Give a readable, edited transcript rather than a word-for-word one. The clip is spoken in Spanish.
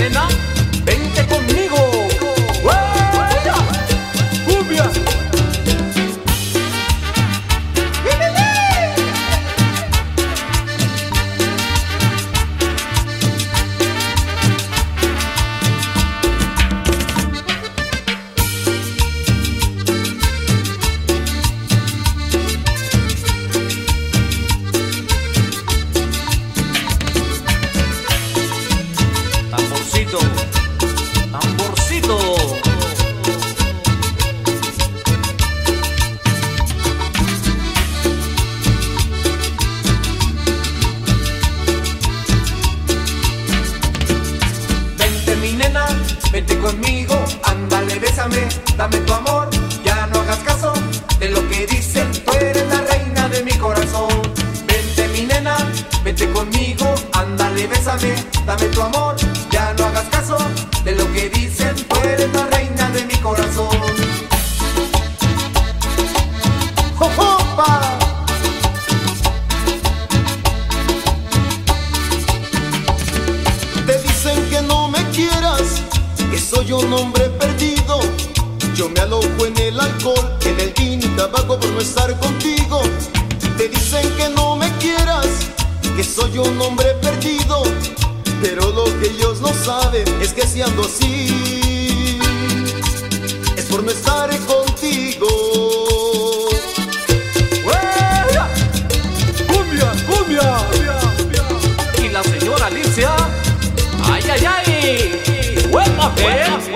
nena, vente conmigo. ¡Huella! ¡Cumbia! Tamborcito, tamborcito. Vente mi nena, vente conmigo, ándale, bésame, dame tu amor, ya no hagas caso de lo que dicen, tú eres la reina de mi corazón. Vente mi nena, vente conmigo, ándale, bésame, dame tu amor, ya no hagas caso de lo que dicen, tú eres la reina de mi corazón. ¡Opa! Te dicen que no me quieras, que soy un hombre perdido. Yo me alojo en el alcohol, en el vino y tabaco por no estar contigo. Te dicen que no me quieras, que soy un hombre perdido. Pero lo que ellos no saben es que si ando así es por no estar contigo. ¡Huella! ¡Cumbia, cumbia! Y la señora Alicia, ¡ay, ay, ay! ¡Huepa,